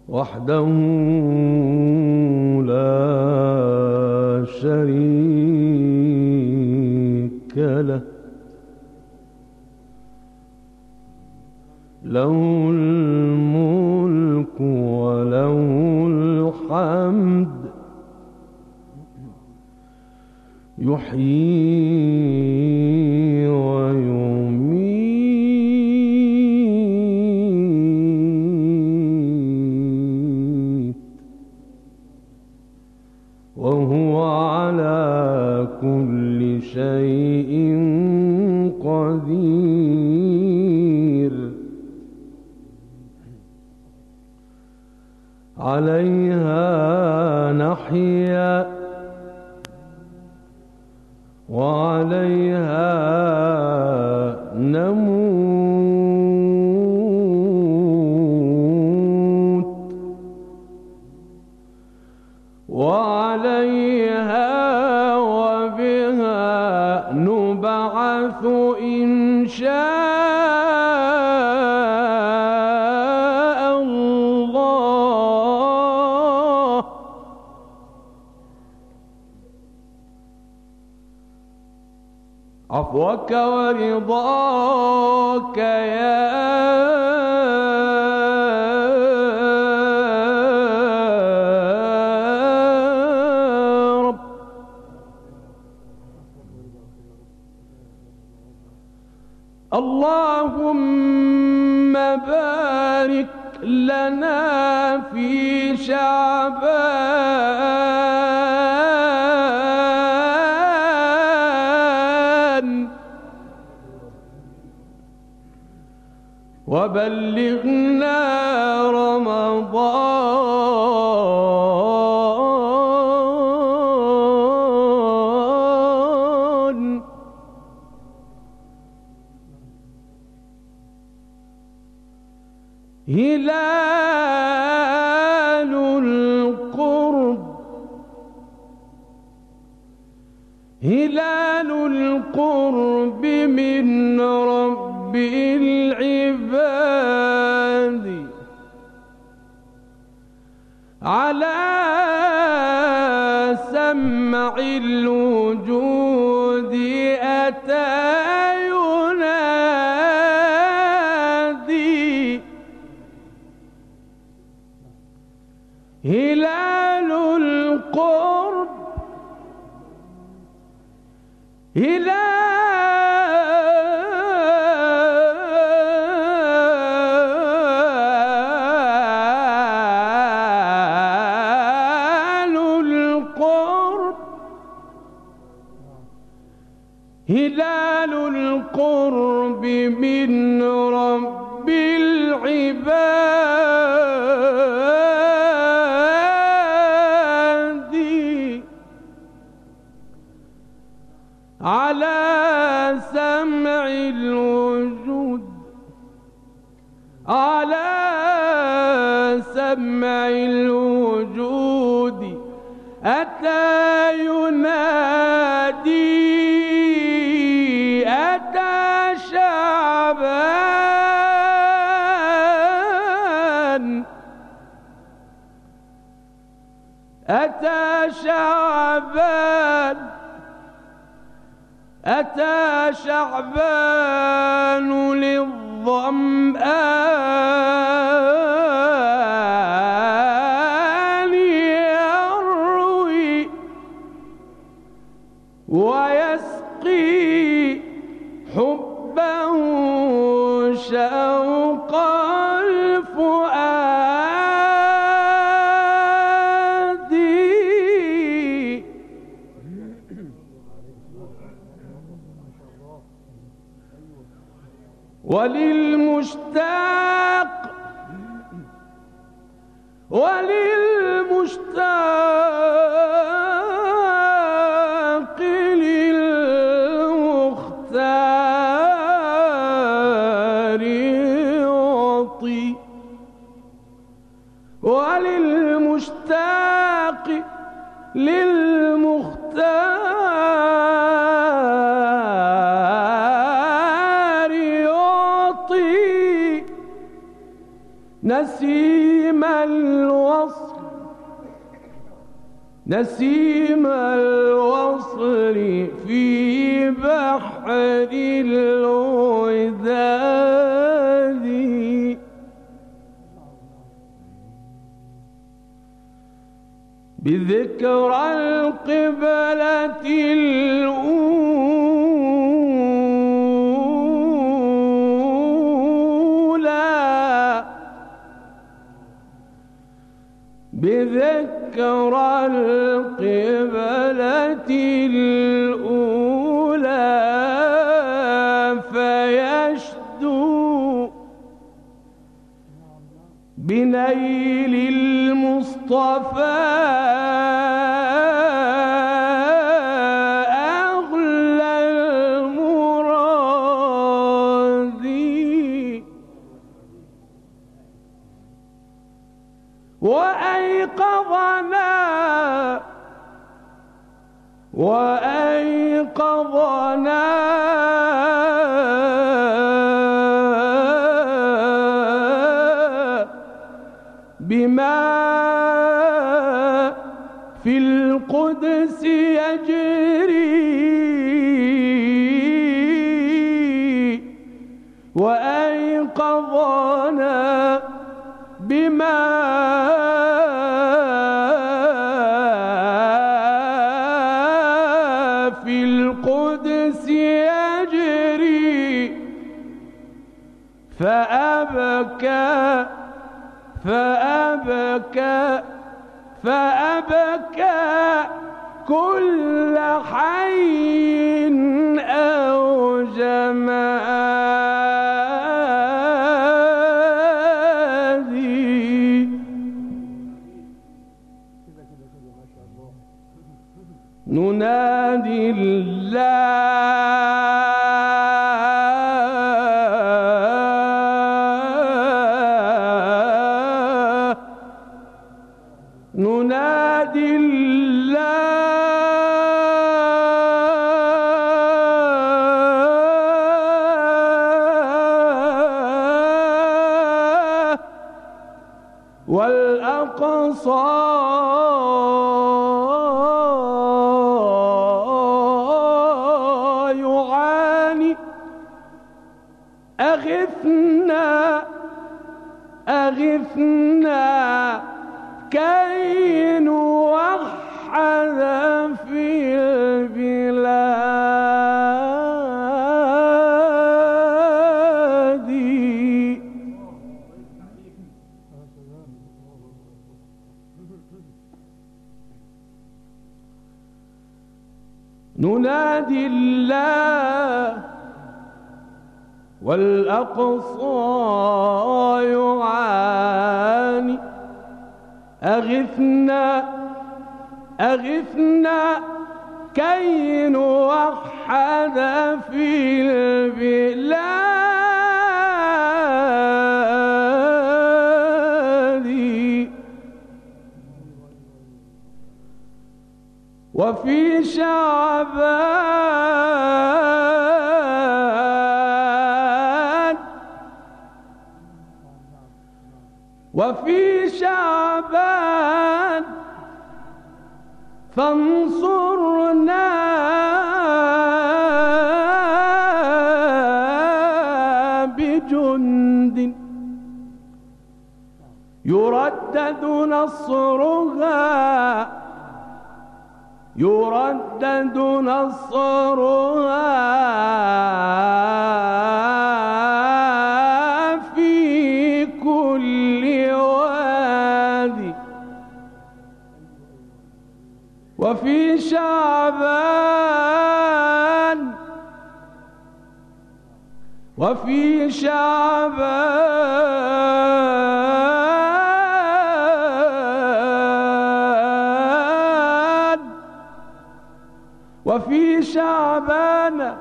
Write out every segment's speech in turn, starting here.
وحده لا شريك له، له الملك وله الحمد، يحيي ويميت، وهو على كل شيء قدير. عليها نحيا وعليها نموت، وعليها وبها نبعث إن شاء الله. عفوك ورضاك يا رب، اللهم بارك لنا في شعبان، وبلغنا رمضان. هلال القرب، هلال القرب من رب العباد، على سمع الوجود أتى ينادي. هلال القرب، هلال القرب، هلال القرب من رب العباد، على سمع الوجود، على سمع الوجود أتى ينادي. أتى شعبان، أتى شعبان، أتى شعبان للظمآن يروي ويسقي حبه شوق الفؤاد. وللمشتاق، وللمشتاق للمختار يعطي، وللمشتاق للمختار يعطي، نسيم الوصل، نسيم الوصل في بحر الوداد، بذكرى القبلة الأولى، بذكرى القبلة الأولى، فيشدو بنيل المصطفى أغلى المراد، وأيقظنا بما في القدس يجري، وأيقظنا بما في القدس يجري، فأبكى كل حي أو جماد. ننادي الله، ننادي الله، والأقصى يعاني. أغثنا أغثنا كي نوحد في البلاد. ننادي الله، والأقصى يعاني. أغثنا كي نوحد في البلاد، وفي شعبان، وفي شعبان فانصرنا بجند يردد نصرها، يردد نصرها في كل وادي. وفي شعبان، وفي شعبان، وفي شعبان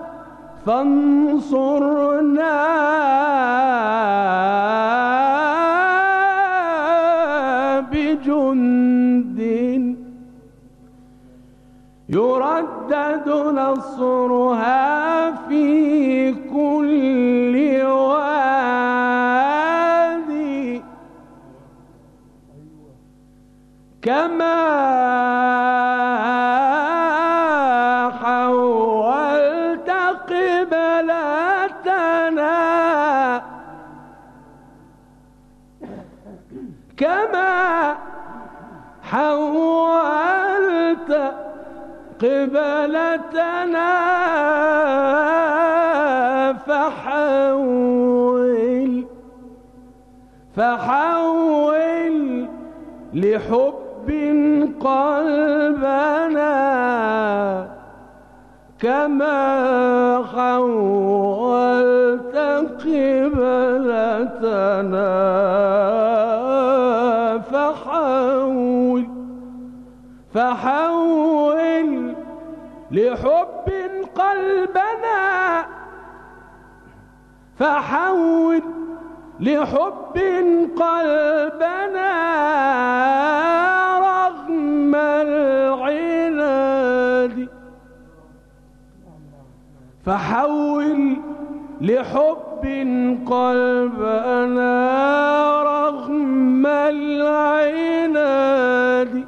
فانصرنا بجند يردد نصرها في كل وادي. كما حولت قبلتنا كما حولت قبلتنا فحول لحب قلبنا كما حولت قبلتنا فحول لحب قلبنا فحول لحب قلبنا رغم العناد فحول لحب قلبنا رغم العناد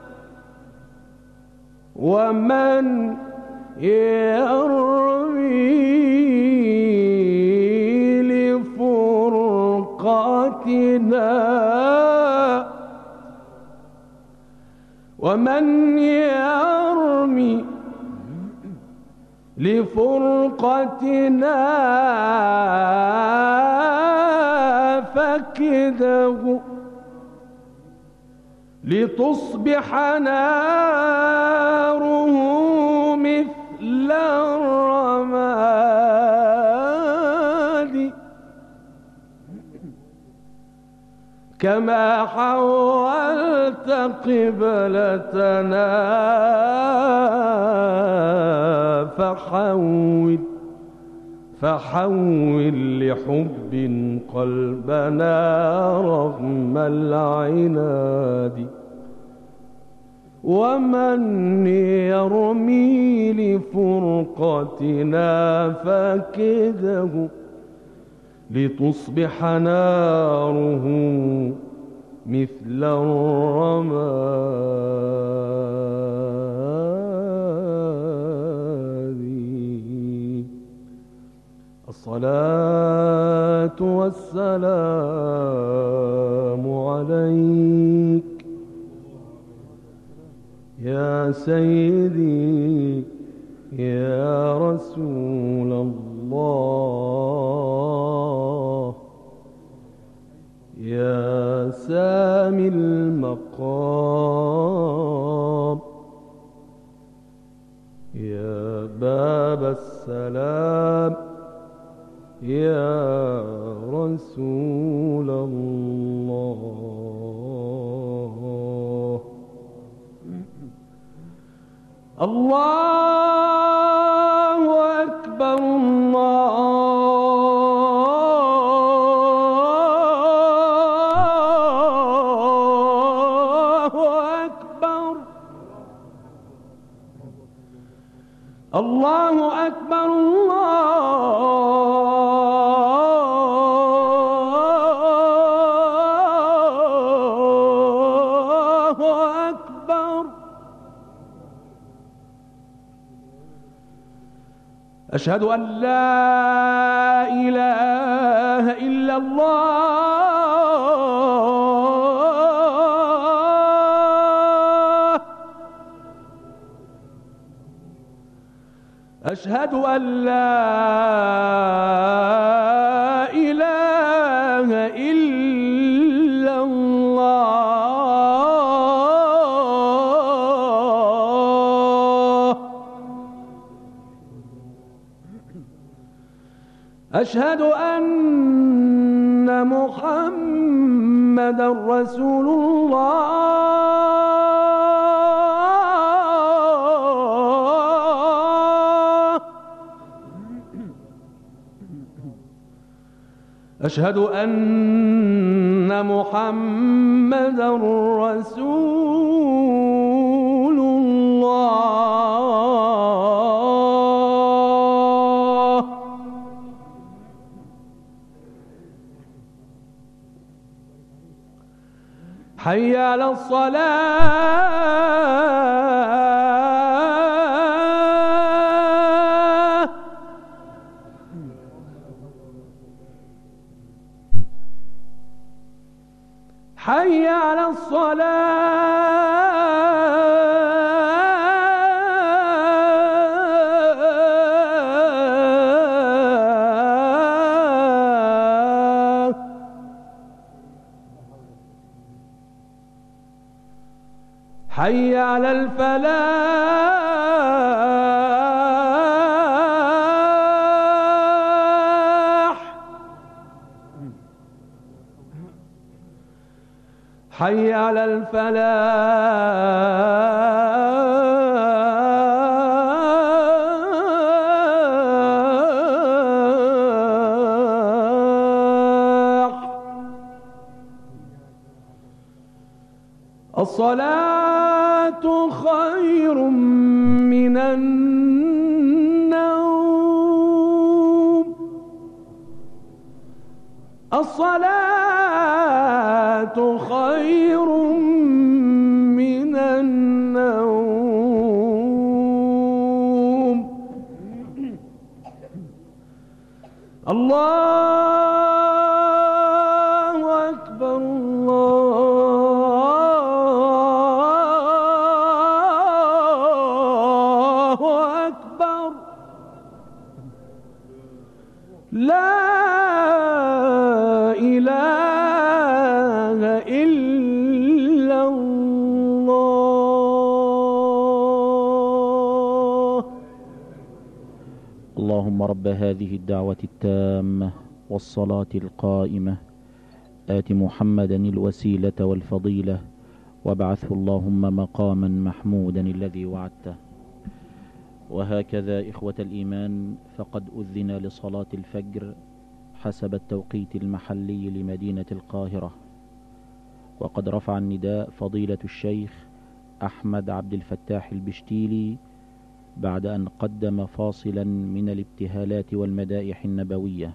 ومن يرمي ومن يرمي لفرقتنا فكده لتصبح ناره مثل الرماد كما حولت قبلتنا فحول لحب قلبنا رغم العناد ومن يرمي لفرقتنا فكده لتصبح ناره مثل الرماد. الصلاة والسلام عليك يا سيدي يا رسول الله يا سامي المقام يا باب السلام يا رسول الله. الله أكبر الله أكبر الله أكبر الله أكبر. أشهد أن لا إله إلا الله أشهد أن لا إله إلا الله أشهد أن محمدا رسول الله أشهد أن محمدا رسول الله حي على الصلاة حي على الصلاة حي على الفلاح حي على الفلاح. الصلاة خير من النوم. الصلاة خير من النوم. الله أكبر الله أكبر لا إله إلا الله. اللهم رب هذه الدعوة التامة والصلاة القائمة آت محمدا الوسيلة والفضيلة وابعثه اللهم مقاما محمودا الذي وعدته. وهكذا إخوة الإيمان فقد أذن لصلاة الفجر حسب التوقيت المحلي لمدينة القاهرة، وقد رفع النداء فضيلة الشيخ أحمد عبد الفتاح البشتيلي بعد أن قدم فاصلا من الابتهالات والمدائح النبوية.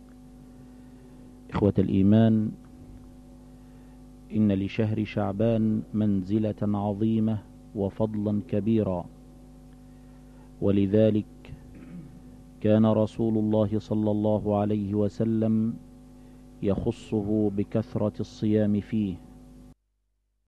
إخوة الإيمان، إن لشهر شعبان منزلة عظيمة وفضلا كبيرا، ولذلك كان رسول الله صلى الله عليه وسلم يخصه بكثرة الصيام فيه،